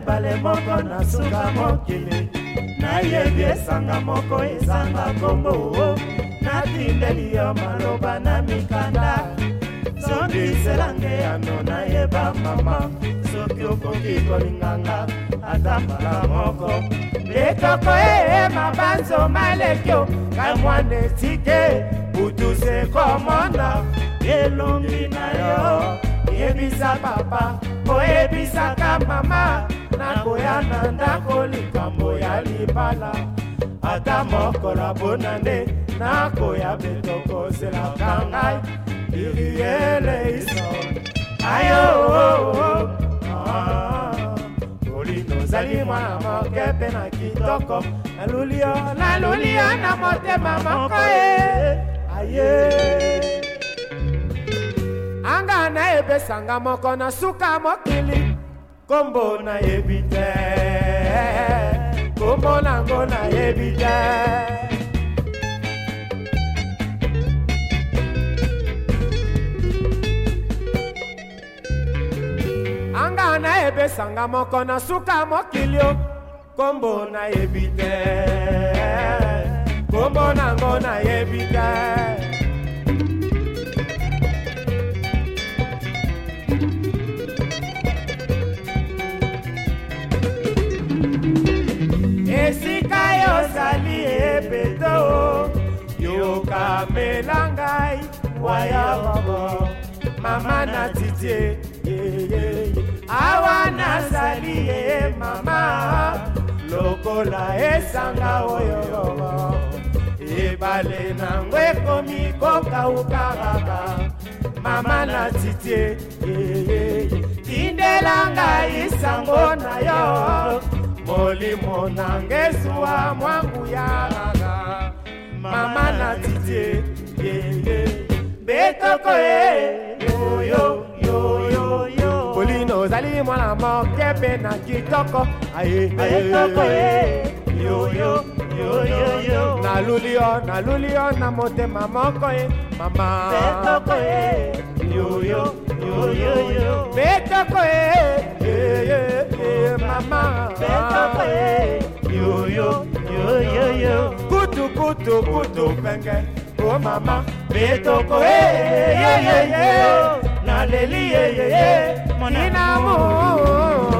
ebale moko na suka mokili nayebi esanga moko ezanga kombo natindeli yo maloba na mikanda songiselange yano nayeba mama soki okoki kolinganga ata mbala moko betoko mabanzo malekio kamwana etike utuse komona elongi na yo yebisa papa oyebisaka mama nakoya na ndako likambo ya libala ata mokola bonane nakoya betokozelaka ngai iriele iso ayo olino ozali mwana moke mpe na kitoko naluli yo na motema moko aye anga nayebesanga moko na suka mokili kombo nayebi te kombo nango nayebi te anga nayebesanga moko na suka mokili kombo nayebi te kombo nango nayebi te esika yozali ebeto yokamela ngai waya babo mama na titie awa nazali mama lokola esanga oyo ebale nango ekomi kokaukaraka mama na titie tindela ngai sango na yo molimo nangesuwa mwangu yaraga mama na titie betoko yo polino ozali mwana moke mpe na kitoko betoko yo naluli yo na motema moko mama betoko betoko mama kutu penge oh mama betoko naleli mon amour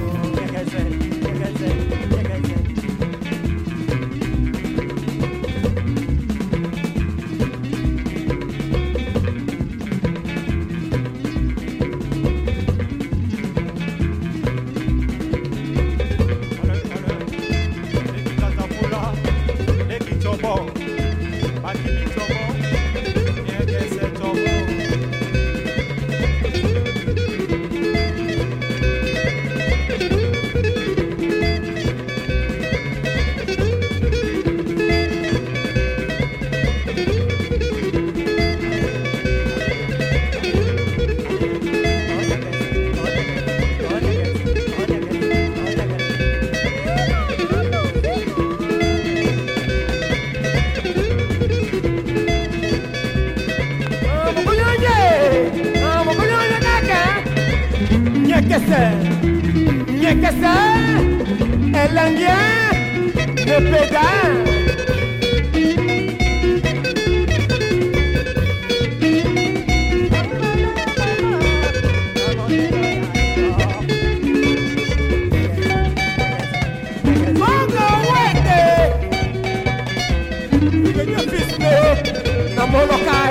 Nyekese, elangien, le pédale. Mongo wete, yenye fisme, na molokai.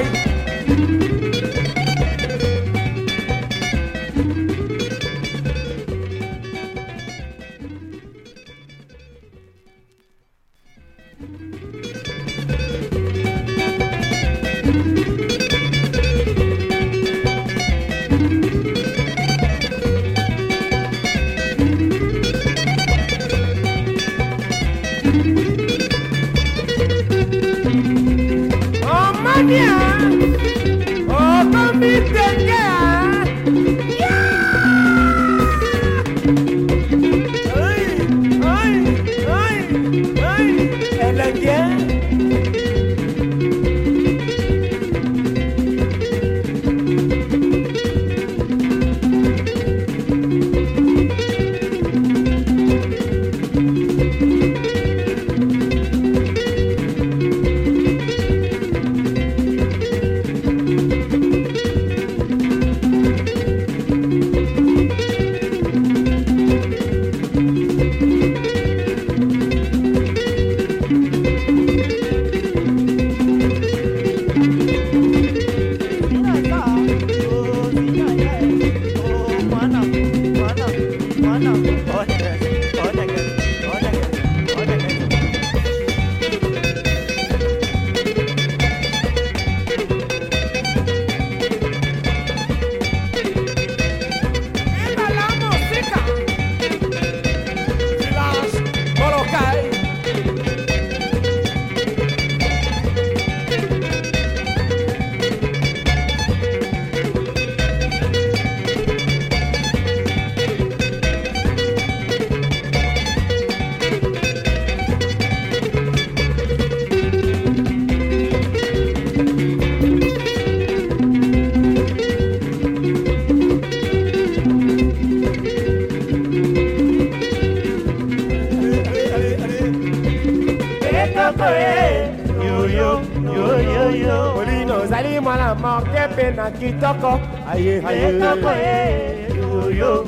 ozali mwana moke mpe na kitoko aye Kitoko yo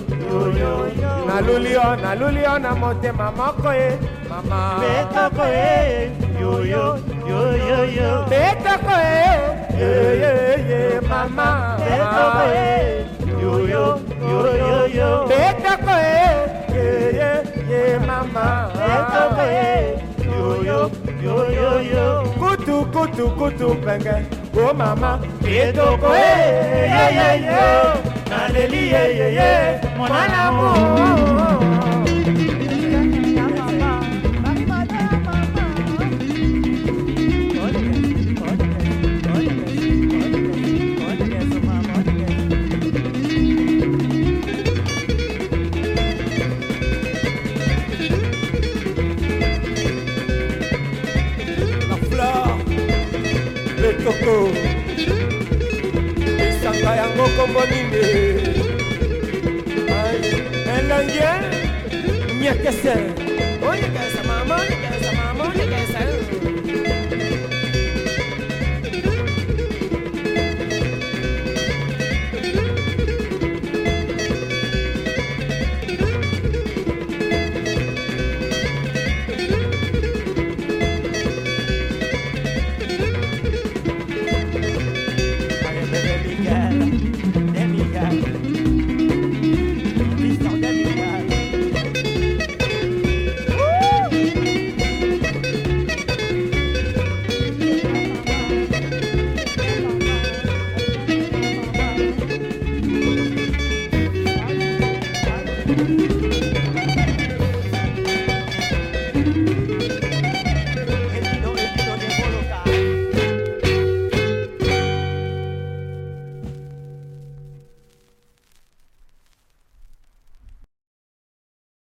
naluli yo na motema moko ye mama Kitoko yo betoko ye mama Kitoko yo betoko ye mama Kitoko yo kutu penge o mama betoko Naleli mwana mo Betoko esanga yango kombo nini elangie nyekese onyekesa mama onyekesa